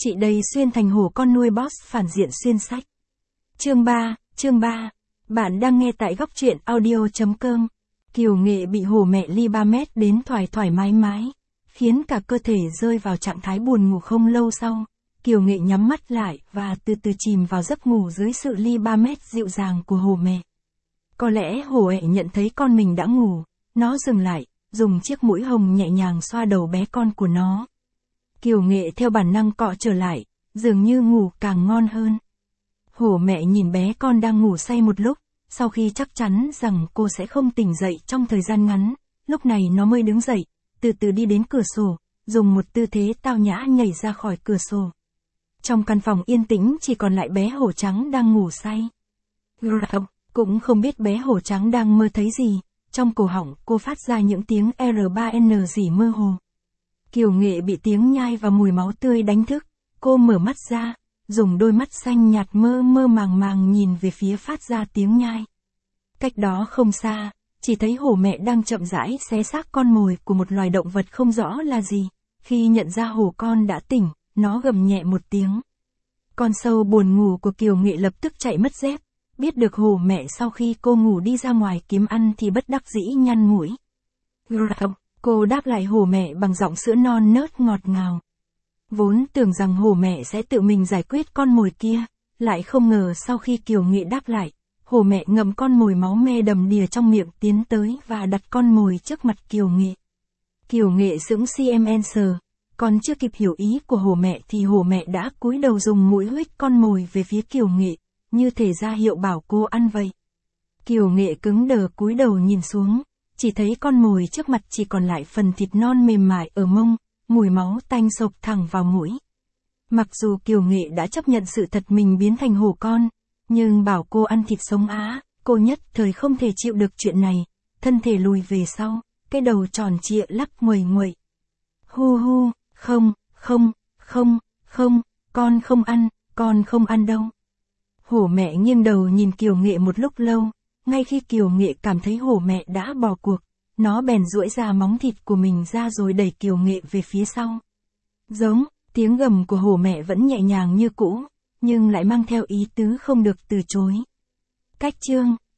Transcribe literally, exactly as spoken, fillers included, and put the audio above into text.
Chị đây xuyên thành hổ con nuôi boss phản diện xuyên sách. Chương ba, chương ba. Bạn đang nghe tại góc truyện audio.com. Kiều Nghệ bị hổ mẹ ly ba mét đến thoải thoải mái mái, khiến cả cơ thể rơi vào trạng thái buồn ngủ. Không lâu sau, Kiều Nghệ nhắm mắt lại và từ từ chìm vào giấc ngủ dưới sự ly ba mét dịu dàng của hổ mẹ. Có lẽ hổ ẹ nhận thấy con mình đã ngủ, nó dừng lại, dùng chiếc mũi hồng nhẹ nhàng xoa đầu bé con của nó. Kiều Nghệ theo bản năng cọ trở lại, dường như ngủ càng ngon hơn. Hổ mẹ nhìn bé con đang ngủ say một lúc, sau khi chắc chắn rằng cô sẽ không tỉnh dậy trong thời gian ngắn, lúc này nó mới đứng dậy, từ từ đi đến cửa sổ, dùng một tư thế tao nhã nhảy ra khỏi cửa sổ. Trong căn phòng yên tĩnh chỉ còn lại bé hổ trắng đang ngủ say. Cũng không biết bé hổ trắng đang mơ thấy gì, trong cổ họng cô phát ra những tiếng R ba N gì mơ hồ. Kiều Nghệ bị tiếng nhai và mùi máu tươi đánh thức, cô mở mắt ra, dùng đôi mắt xanh nhạt mơ mơ màng màng nhìn về phía phát ra tiếng nhai. Cách đó không xa, chỉ thấy hổ mẹ đang chậm rãi xé xác con mồi của một loài động vật không rõ là gì. Khi nhận ra hổ con đã tỉnh, nó gầm nhẹ một tiếng. Con sâu buồn ngủ của Kiều Nghệ lập tức chạy mất dép, biết được hổ mẹ sau khi cô ngủ đi ra ngoài kiếm ăn thì bất đắc dĩ nhăn mũi. Cô đáp lại hổ mẹ bằng giọng sữa non nớt ngọt ngào. Vốn tưởng rằng hổ mẹ sẽ tự mình giải quyết con mồi kia, lại không ngờ sau khi Kiều Nghệ đáp lại, hổ mẹ ngậm con mồi máu me đầm đìa trong miệng tiến tới và đặt con mồi trước mặt Kiều Nghệ. Kiều Nghệ sững cm sờ, còn chưa kịp hiểu ý của hổ mẹ thì hổ mẹ đã cúi đầu dùng mũi huých con mồi về phía Kiều Nghệ, như thể ra hiệu bảo cô ăn vậy. Kiều Nghệ cứng đờ cúi đầu nhìn xuống, chỉ thấy con mồi trước mặt chỉ còn lại phần thịt non mềm mại ở mông, mùi máu tanh xộc thẳng vào mũi. Mặc dù Kiều Nghệ đã chấp nhận sự thật mình biến thành hổ con, nhưng bảo cô ăn thịt sống á, cô nhất thời không thể chịu được chuyện này, thân thể lùi về sau, cái đầu tròn trịa lắc nguầy nguậy. Hu hu, không, không, không, không, con không ăn, con không ăn đâu. Hổ mẹ nghiêng đầu nhìn Kiều Nghệ một lúc lâu, ngay khi Kiều Nghệ cảm thấy hổ mẹ đã bỏ cuộc, nó bèn duỗi ra móng thịt của mình ra rồi đẩy Kiều Nghệ về phía sau. Giống, tiếng gầm của hổ mẹ vẫn nhẹ nhàng như cũ, nhưng lại mang theo ý tứ không được từ chối. Cách chương,